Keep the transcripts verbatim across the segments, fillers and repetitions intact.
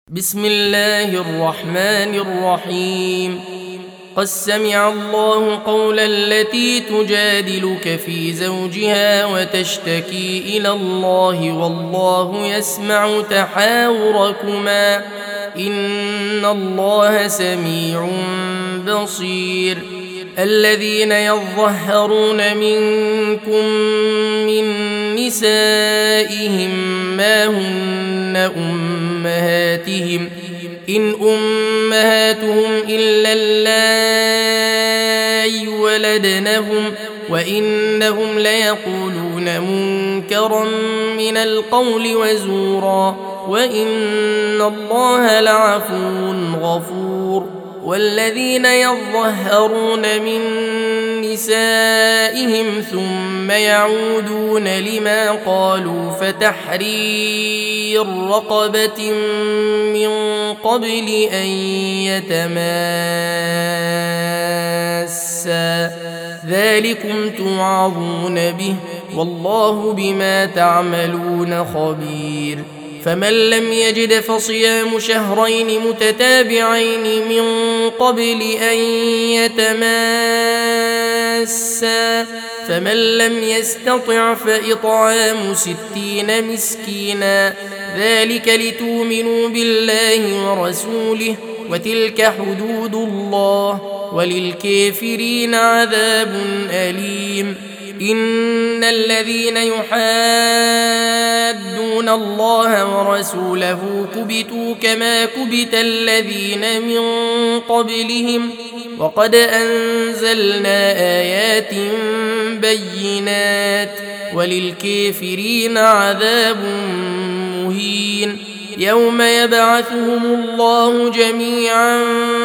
بسم الله الرحمن الرحيم. قد سمع الله قول التي تجادلك في زوجها وتشتكي إلى الله والله يسمع تحاوركما إن الله سميع بصير. الذين يظهرون منكم من نسائهم ما هن أمهاتهم إن أمهاتهم إلا اللائي ولدنهم وإنهم ليقولون منكرا من القول وزورا وإن الله لعفو غفور. والذين يظهرون من نسائهم ثم يعودون لما قالوا فتحرير رقبة من قبل أن يتماسا ذلكم توعظون به والله بما تعملون خبير. فمن لم يجد فصيام شهرين متتابعين من قبل أن يتماسا فمن لم يستطع فإطعام ستين مسكينا ذلك لتؤمنوا بالله ورسوله وتلك حدود الله وللكافرين عذاب أليم. إن الذين يحادون الله ورسوله كبتوا كما كبت الذين من قبلهم وقد أنزلنا آيات بينات وللكافرين عذاب مهين. يوم يبعثهم الله جميعا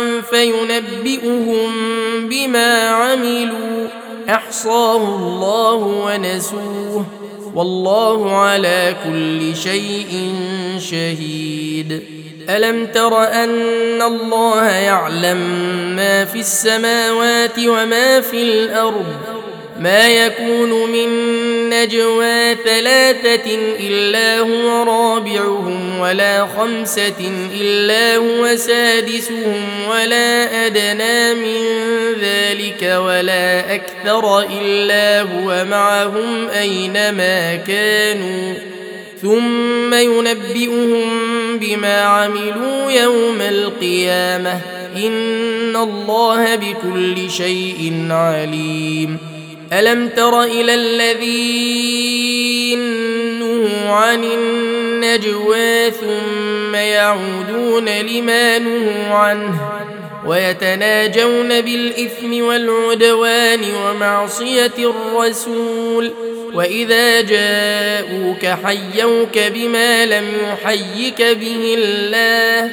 فينبئهم بما عملوا أحصاه الله ونسوه والله على كل شيء شهيد. ألم تر أن الله يعلم ما في السماوات وما في الأرض ما يكون من نجوى ثلاثة إلا هو رابعهم ولا خمسة إلا هو سادسهم ولا أدنى من ذلك ولا أكثر إلا هو معهم أينما كانوا ثم ينبئهم بما عملوا يوم القيامة إن الله بكل شيء عليم. ألم تر إلى الذين نهوا عن النجوى ثم يعودون لما نهوا عنه ويتناجون بالإثم والعدوان ومعصية الرسول وإذا جاءوك حيوك بما لم يحيك به الله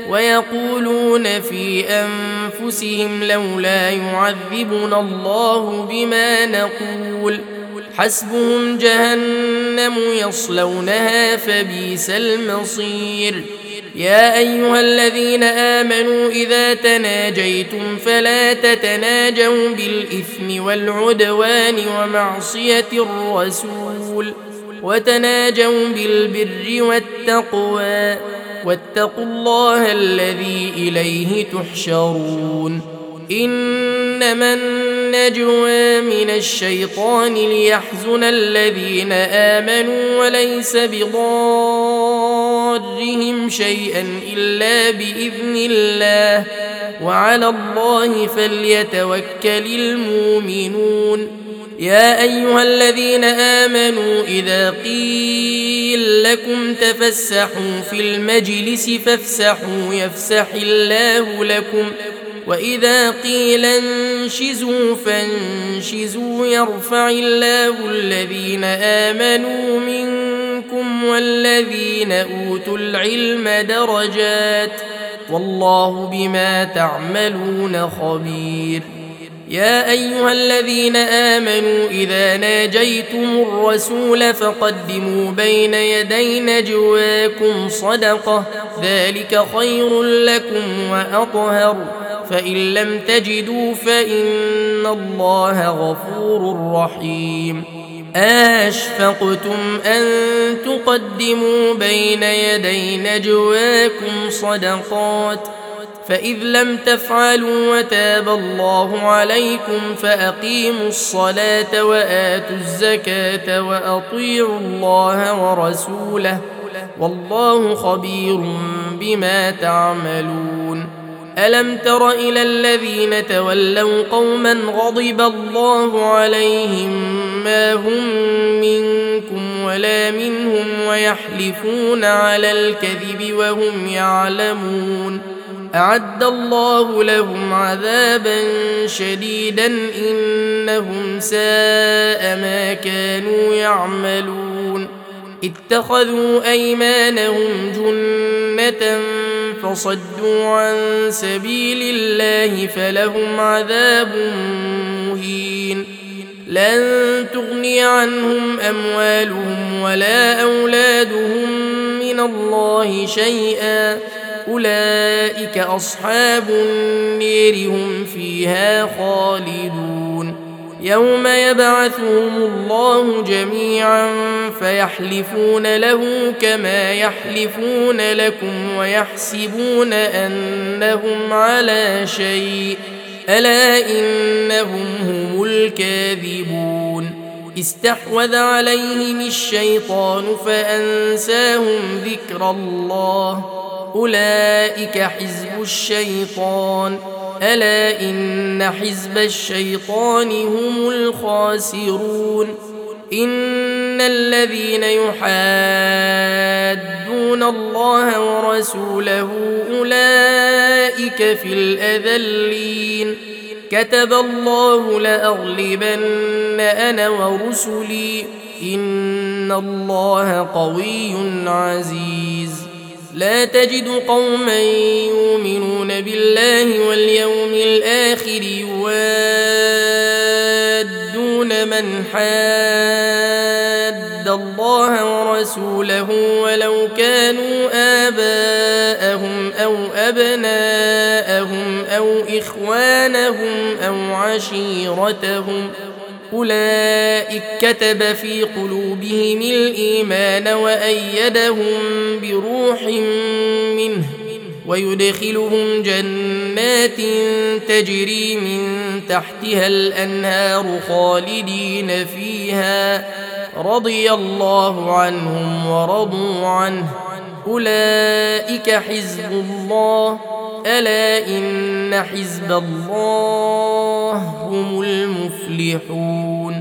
ويقولون في أنفسهم لولا يعذبنا الله بما نقول حسبهم جهنم يصلونها فبئس المصير. يا أيها الذين آمنوا إذا تناجيتم فلا تتناجوا بالإثم والعدوان ومعصية الرسول وتناجوا بالبر والتقوى واتقوا الله الذي إليه تحشرون. إنما النجوى من الشيطان ليحزن الذين آمنوا وليس بضارهم شيئا إلا بإذن الله وعلى الله فليتوكل المؤمنون. يا أيها الذين آمنوا إذا قيل لكم تفسحوا في المجلس فافسحوا يفسح الله لكم وإذا قيل انشزوا فانشزوا يرفع الله الذين آمنوا منكم والذين أوتوا العلم درجات والله بما تعملون خبير. يا أيها الذين آمنوا إذا ناجيتم الرسول فقدموا بين يدي نجواكم صدقة ذلك خير لكم وأطهر فإن لم تجدوا فإن الله غفور رحيم. أشفقتم أن تقدموا بين يدي نجواكم صدقات فإذ لم تفعلوا وتاب الله عليكم فأقيموا الصلاة وآتوا الزكاة وأطيعوا الله ورسوله والله خبير بما تعملون. ألم تر إلى الذين تولوا قوما غضب الله عليهم ما هم منكم ولا منهم ويحلفون على الكذب وهم يعلمون أعد الله لهم عذابا شديدا إنهم ساء ما كانوا يعملون. اتخذوا أيمانهم جنة فصدوا عن سبيل الله فلهم عذاب مهين. لن تغني عنهم أموالهم ولا أولادهم من الله شيئا أولئك أصحاب النير هم فيها خالدون. يوم يبعثهم الله جميعا فيحلفون له كما يحلفون لكم ويحسبون أنهم على شيء ألا إنهم هم الكاذبون. استحوذ عليهم الشيطان فأنساهم ذكر الله أولئك حزب الشيطان ألا إن حزب الشيطان هم الخاسرون. إن الذين يحادون الله ورسوله أولئك في الأذلين. كتب الله لأغلبن أنا ورسلي إن الله قوي عزيز. لا تجد قوما يؤمنون بالله واليوم الآخر يوادون من حاد الله ورسوله ولو كانوا آباءهم أو أبناءهم أو إخوانهم أو عشيرتهم أولئك كتب في قلوبهم الإيمان وأيدهم بروح منه ويدخلهم جنات تجري من تحتها الأنهار خالدين فيها رضي الله عنهم ورضوا عنه أولئك حزب الله ألا إن حزب الله هم المفلحون.